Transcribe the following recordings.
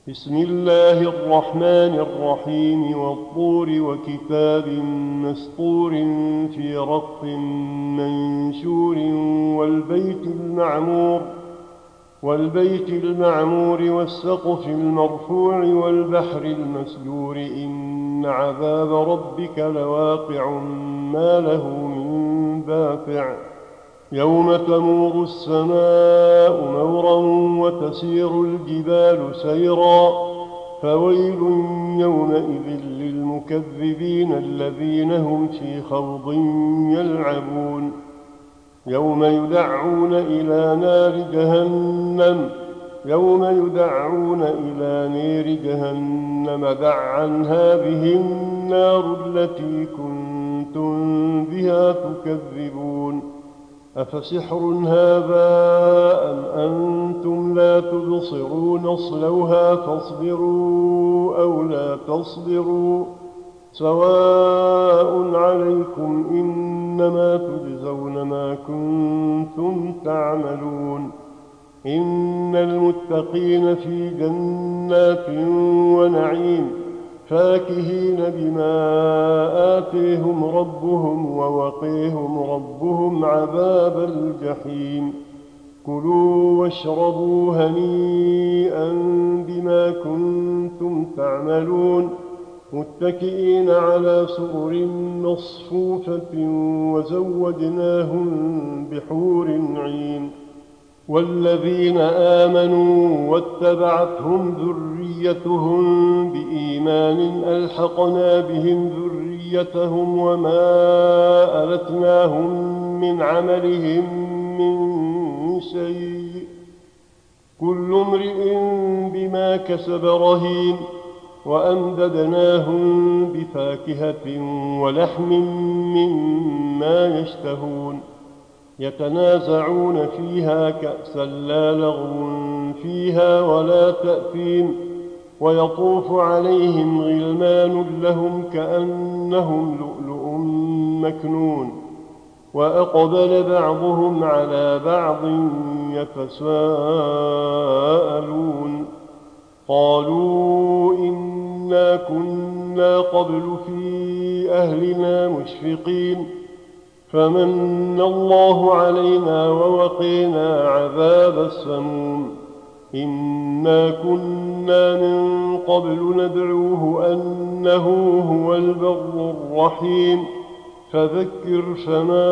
بسم الله الرحمن الرحيم والطور وكتاب مسطور في رق منشور والبيت المعمور والسقف المرفوع والبحر المسجور إن عذاب ربك لواقع ما له من دافع يوم تمور السماء مورا وتسير الجبال سيرا فويل يومئذ للمكذبين الذين هم في خوض يلعبون يوم يدعون إلى نار جهنم دعا هذه النار التي كنتم بها تكذبون أفسحر هذا أم أنتم لا تبصرون اصلوها فاصبروا أو لا تصبروا سواء عليكم إنما تجزون ما كنتم تعملون إن المتقين في جنات ونعيم فاكهين بما آتيهم ربهم ووقيهم ربهم عذاب الجحيم كلوا واشربوا هنيئا بما كنتم تعملون متكئين على سرر مصفوفة وزوجناهم بحور عين والذين آمنوا واتبعتهم ذريتهم بإيمان ألحقنا بهم ذريتهم وما ألتناهم من عملهم من شيء كل امرئ بما كسب رهين وأمددناهم بفاكهة ولحم مما يشتهون يتنازعون فيها كأسا لا لغو فيها ولا تأثيم ويطوف عليهم غلمان لهم كأنهم لؤلؤ مكنون وأقبل بعضهم على بعض يتساءلون قالوا إنا كنا قبل في أهلنا مشفقين فمن الله علينا ووقينا عذاب السموم إنا كنا من قبل ندعوه أنه هو البر الرحيم فذكر فما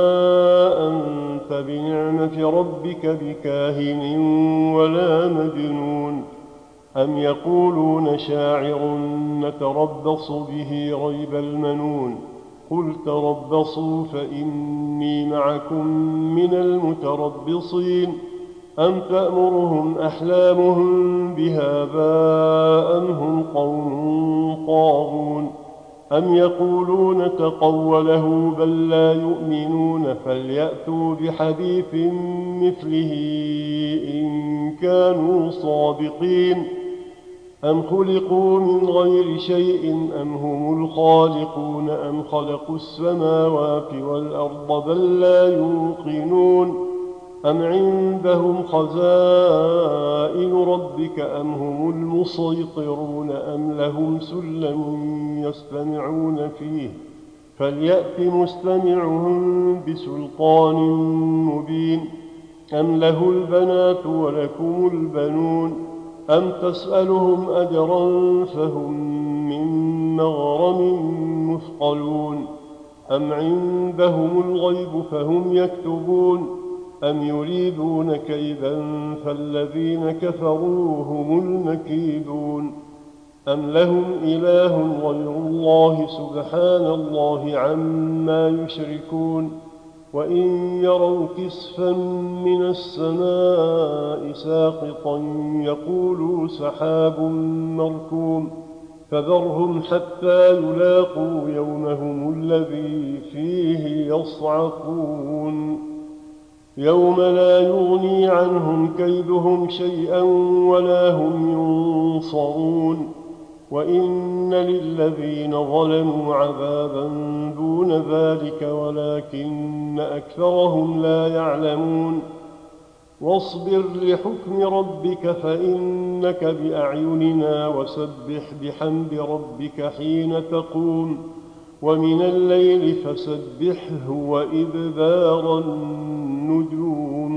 أنت بنعمة ربك بكاهن ولا مجنون أم يقولون شاعر نتربص به ريب المنون قل تربصوا فإني معكم من المتربصين أم تأمرهم أحلامهم بهذا أم هم قوم طاغون أم يقولون تقوله بل لا يؤمنون فليأتوا بحديث مثله إن كانوا صادقين أم خلقوا من غير شيء أم هم الخالقون أم خلقوا السماوات والأرض بل لا يوقنون أم عندهم خزائن ربك أم هم المسيطرون أم لهم سلم يستمعون فيه فليأت مستمعهم بسلطان مبين أم له البنات ولكم البنون أم تسألهم أجرا فهم من مغرم مثقلون أم عندهم الغيب فهم يكتبون أم يريدون كيدا فالذين كفروا هم المكيدون أم لهم إله غير الله سبحان الله عما يشركون وإن يروا كسفا من السماء ساقطا يقولوا سحاب مركوم فذرهم حتى يلاقوا يومهم الذي فيه يصعقون يوم لا يغني عنهم كيدهم شيئا ولا هم ينصرون وإن للذين ظلموا عذابا دون ذلك ولكن أكثرهم لا يعلمون واصبر لحكم ربك فإنك بأعيننا وسبح بحمد ربك حين تقوم ومن الليل فسبحه وإدبار النجوم